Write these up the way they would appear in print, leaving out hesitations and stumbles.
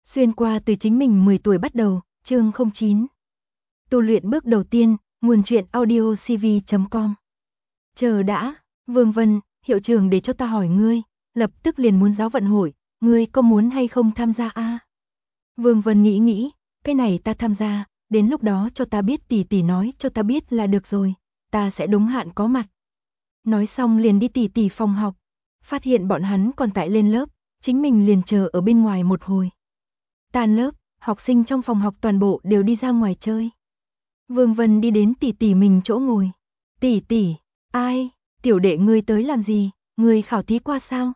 Xuyên qua từ chính mình 10 tuổi bắt đầu, chương 09. Tu luyện bước đầu tiên, nguồn truyện audio cv.com. Chờ đã, Vương Vân, hiệu trưởng để cho ta hỏi ngươi, lập tức liền muốn giáo vận hội, ngươi có muốn hay không tham gia a? Vương Vân nghĩ, cái này ta tham gia, đến lúc đó cho ta biết tỷ tỷ nói cho ta biết là được rồi, ta sẽ đúng hạn có mặt. Nói xong liền đi tỷ phòng học, phát hiện bọn hắn còn tại lên lớp, chính mình liền chờ ở bên ngoài một hồi. Tan lớp, học sinh trong phòng học toàn bộ đều đi ra ngoài chơi. Vương Vân đi đến tỷ mình chỗ ngồi. Tỷ, ai, tiểu đệ ngươi tới làm gì, ngươi khảo thí qua sao?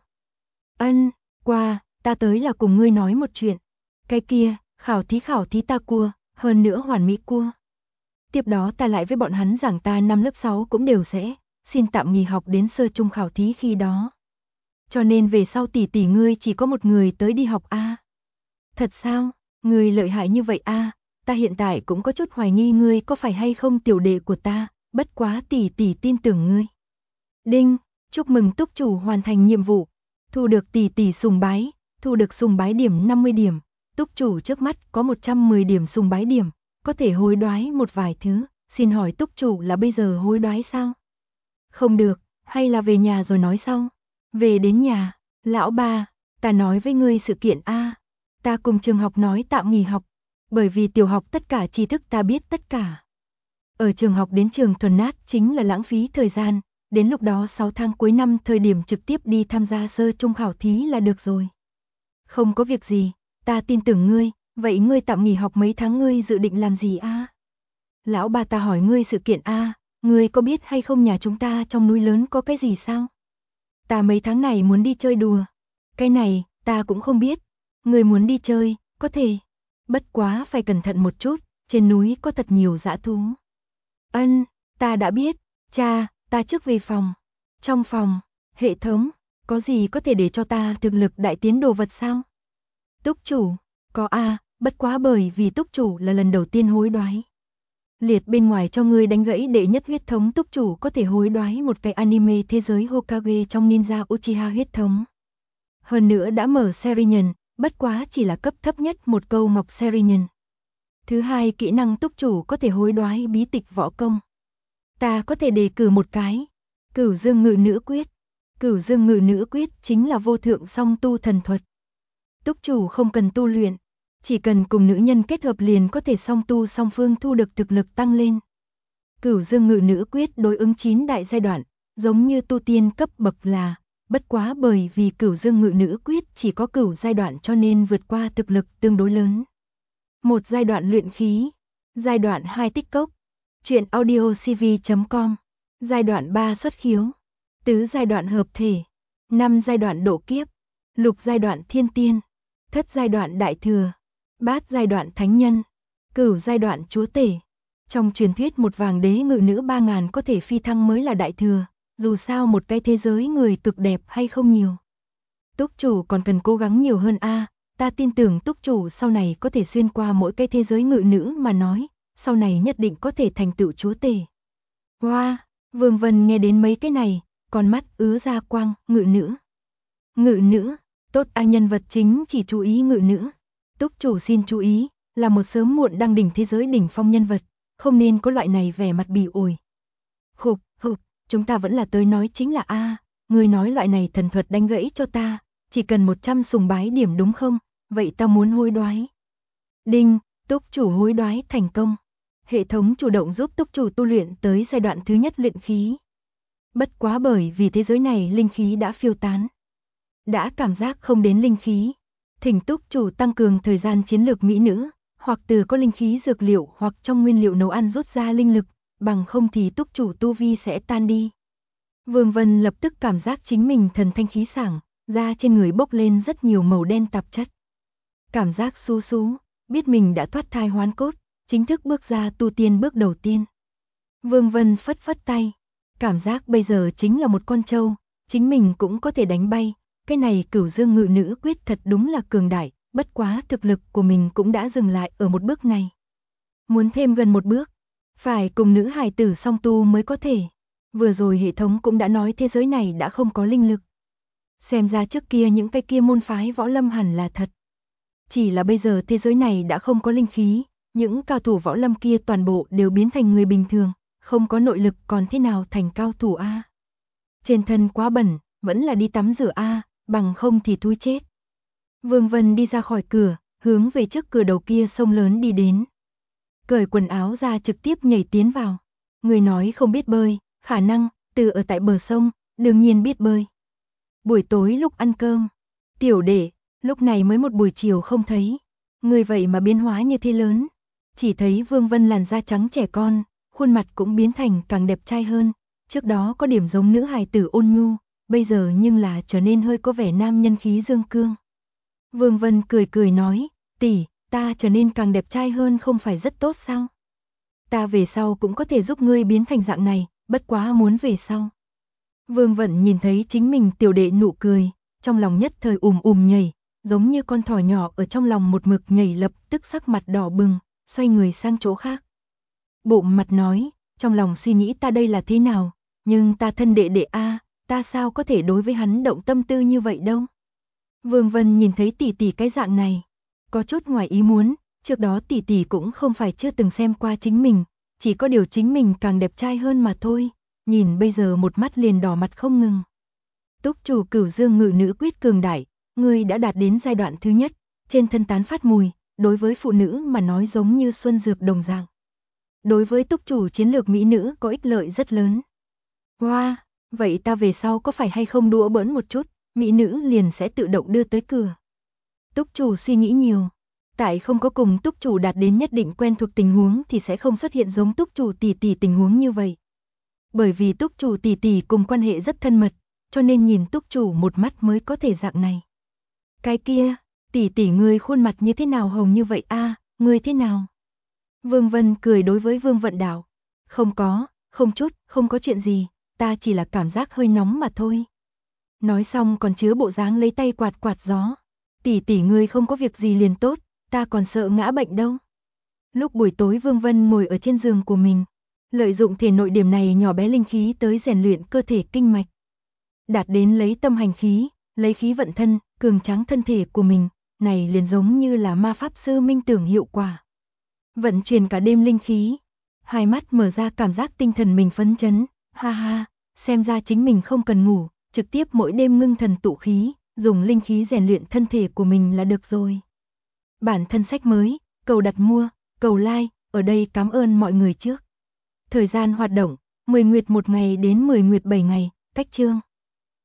Ân, qua, ta tới là cùng ngươi nói một chuyện. Cái kia, khảo thí ta cua, hơn nữa hoàn mỹ cua. Tiếp đó ta lại với bọn hắn giảng ta năm lớp 6 cũng đều sẽ, xin tạm nghỉ học đến sơ trung khảo thí khi đó. Cho nên về sau tỷ ngươi chỉ có một người tới đi học a. Thật sao? Ngươi lợi hại như vậy a, ta hiện tại cũng có chút hoài nghi ngươi có phải hay không tiểu đệ của ta, bất quá tỷ tin tưởng ngươi. Đinh, chúc mừng túc chủ hoàn thành nhiệm vụ, thu được tỷ sùng bái, thu được sùng bái điểm 50 điểm, túc chủ trước mắt có 110 điểm sùng bái điểm, có thể hối đoái một vài thứ, xin hỏi túc chủ là bây giờ hối đoái sao? Không được, hay là về nhà rồi nói sau? Về đến nhà, lão ba, ta nói với ngươi sự kiện a. Ta cùng trường học nói tạm nghỉ học, bởi vì tiểu học tất cả tri thức ta biết tất cả. Ở trường học đến trường thuần nát chính là lãng phí thời gian, đến lúc đó 6 tháng cuối năm thời điểm trực tiếp đi tham gia sơ trung khảo thí là được rồi. Không có việc gì, ta tin tưởng ngươi, vậy ngươi tạm nghỉ học mấy tháng ngươi dự định làm gì a? Lão ba ta hỏi ngươi sự kiện a, ngươi có biết hay không nhà chúng ta trong núi lớn có cái gì sao? Ta mấy tháng này muốn đi chơi đùa. Cái này, ta cũng không biết. Người muốn đi chơi, có thể. Bất quá phải cẩn thận một chút, trên núi có thật nhiều dã thú. Ân, ta đã biết. Cha, ta trước về phòng. Trong phòng, hệ thống, có gì có thể để cho ta thực lực đại tiến đồ vật sao? Túc chủ, có a, bất quá bởi vì túc chủ là lần đầu tiên hối đoái. Liệt bên ngoài cho ngươi đánh gãy đệ nhất huyết thống túc chủ có thể hối đoái một cái anime thế giới Hokage trong Ninja Uchiha huyết thống. Hơn nữa đã mở Serinhân, bất quá chỉ là cấp thấp nhất một câu ngọc Serinhân. Thứ hai, kỹ năng túc chủ có thể hối đoái bí tịch võ công. Ta có thể đề cử một cái, Cửu Dương Ngự Nữ Quyết. Cửu Dương Ngự Nữ Quyết chính là vô thượng song tu thần thuật. Túc chủ không cần tu luyện, chỉ cần cùng nữ nhân kết hợp liền có thể song tu song phương thu được thực lực tăng lên. Cửu Dương Ngự Nữ Quyết đối ứng 9 đại giai đoạn, giống như tu tiên cấp bậc là, bất quá bởi vì Cửu Dương Ngự Nữ Quyết chỉ có cửu giai đoạn cho nên vượt qua thực lực tương đối lớn. Một giai đoạn luyện khí, giai đoạn 2 tích cốc, truyện audio cv.com, giai đoạn 3 xuất khiếu, tứ giai đoạn hợp thể, 5 giai đoạn độ kiếp, lục giai đoạn thiên tiên, thất giai đoạn đại thừa, bát giai đoạn thánh nhân, cửu giai đoạn chúa tể. Trong truyền thuyết một vàng đế ngự nữ 3000 có thể phi thăng mới là đại thừa, dù sao một cái thế giới người cực đẹp hay không nhiều. Túc chủ còn cần cố gắng nhiều hơn a, ta tin tưởng túc chủ sau này có thể xuyên qua mỗi cái thế giới ngự nữ mà nói, sau này nhất định có thể thành tựu chúa tể. Wow, Vương Vân nghe đến mấy cái này, con mắt ứa ra quang, ngự nữ. Ngự nữ, tốt a, nhân vật chính chỉ chú ý ngự nữ. Túc chủ xin chú ý, là một sớm muộn đăng đỉnh thế giới đỉnh phong nhân vật, không nên có loại này vẻ mặt bỉ ổi. Khục, chúng ta vẫn là tới nói chính là a, ngươi nói loại này thần thuật đánh gãy cho ta, chỉ cần 100 sùng bái điểm đúng không? Vậy ta muốn hối đoái. Đinh, túc chủ hối đoái thành công. Hệ thống chủ động giúp túc chủ tu luyện tới giai đoạn thứ nhất luyện khí. Bất quá bởi vì thế giới này linh khí đã phiêu tán. Đã cảm giác không đến linh khí. Thỉnh túc chủ tăng cường thời gian chiến lược mỹ nữ, hoặc từ có linh khí dược liệu hoặc trong nguyên liệu nấu ăn rút ra linh lực, bằng không thì túc chủ tu vi sẽ tan đi. Vương Vân lập tức cảm giác chính mình thần thanh khí sảng, da trên người bốc lên rất nhiều màu đen tạp chất. Cảm giác xú xú, biết mình đã thoát thai hoán cốt, chính thức bước ra tu tiên bước đầu tiên. Vương Vân phất phất tay, cảm giác bây giờ chính là một con trâu, chính mình cũng có thể đánh bay, cái này Cửu Dương Ngự Nữ Quyết thật đúng là cường đại, bất quá thực lực của mình cũng đã dừng lại ở một bước này. Muốn thêm gần một bước, phải cùng nữ hài tử song tu mới có thể. Vừa rồi hệ thống cũng đã nói thế giới này đã không có linh lực. Xem ra trước kia những cái kia môn phái võ lâm hẳn là thật. Chỉ là bây giờ thế giới này đã không có linh khí, những cao thủ võ lâm kia toàn bộ đều biến thành người bình thường, không có nội lực còn thế nào thành cao thủ a. Trên thân quá bẩn, vẫn là đi tắm rửa a, bằng không thì thui chết. Vương Vân đi ra khỏi cửa, hướng về trước cửa đầu kia sông lớn đi đến. Cởi quần áo ra trực tiếp nhảy tiến vào. Người nói không biết bơi, khả năng, từ ở tại bờ sông, đương nhiên biết bơi. Buổi tối lúc ăn cơm, tiểu đệ, lúc này mới một buổi chiều không thấy. Người vậy mà biến hóa như thế lớn. Chỉ thấy Vương Vân làn da trắng trẻ con, khuôn mặt cũng biến thành càng đẹp trai hơn. Trước đó có điểm giống nữ hài tử ôn nhu, bây giờ nhưng là trở nên hơi có vẻ nam nhân khí dương cương. Vương Vân cười cười nói, tỷ, ta trở nên càng đẹp trai hơn không phải rất tốt sao? Ta về sau cũng có thể giúp ngươi biến thành dạng này, bất quá muốn về sau. Vương Vận nhìn thấy chính mình tiểu đệ nụ cười, trong lòng nhất thời nhảy, giống như con thỏ nhỏ ở trong lòng một mực nhảy, lập tức sắc mặt đỏ bừng, xoay người sang chỗ khác. Bụng mặt nói, trong lòng suy nghĩ ta đây là thế nào, nhưng ta thân đệ đệ a, ta sao có thể đối với hắn động tâm tư như vậy đâu. Vương Vân nhìn thấy tỷ tỷ cái dạng này, có chút ngoài ý muốn, trước đó tỷ tỷ cũng không phải chưa từng xem qua chính mình, chỉ có điều chính mình càng đẹp trai hơn mà thôi, nhìn bây giờ một mắt liền đỏ mặt không ngừng. Túc chủ Cửu Dương Ngự Nữ Quyết cường đại, ngươi đã đạt đến giai đoạn thứ nhất, trên thân tán phát mùi, đối với phụ nữ mà nói giống như xuân dược đồng dạng. Đối với túc chủ chiến lược mỹ nữ có ích lợi rất lớn. Wow, vậy ta về sau có phải hay không đùa bỡn một chút, mỹ nữ liền sẽ tự động đưa tới cửa. Túc chủ suy nghĩ nhiều. Tại không có cùng túc chủ đạt đến nhất định quen thuộc tình huống thì sẽ không xuất hiện giống túc chủ tỷ tỷ tình huống như vậy. Bởi vì túc chủ tỷ tỷ cùng quan hệ rất thân mật, cho nên nhìn túc chủ một mắt mới có thể dạng này. Cái kia, tỷ tỷ ngươi khuôn mặt như thế nào hồng như vậy a, ngươi thế nào? Vương Vân cười đối với Vương Vận Đảo. Không có, không có chuyện gì, ta chỉ là cảm giác hơi nóng mà thôi. Nói xong còn chứa bộ dáng lấy tay quạt quạt gió. Tỷ tỷ ngươi không có việc gì liền tốt, ta còn sợ ngã bệnh đâu. Lúc buổi tối Vương Vân ngồi ở trên giường của mình, lợi dụng thể nội điểm này nhỏ bé linh khí tới rèn luyện cơ thể kinh mạch. Đạt đến lấy tâm hành khí, lấy khí vận thân, cường tráng thân thể của mình, này liền giống như là ma pháp sư minh tưởng hiệu quả. Vận chuyển cả đêm linh khí, hai mắt mở ra cảm giác tinh thần mình phấn chấn, ha ha, xem ra chính mình không cần ngủ, trực tiếp mỗi đêm ngưng thần tụ khí, dùng linh khí rèn luyện thân thể của mình là được rồi. Bản thân sách mới, cầu đặt mua, cầu like, ở đây cảm ơn mọi người trước. Thời gian hoạt động, 10 nguyệt 1 ngày đến 10 nguyệt 7 ngày, cách chương.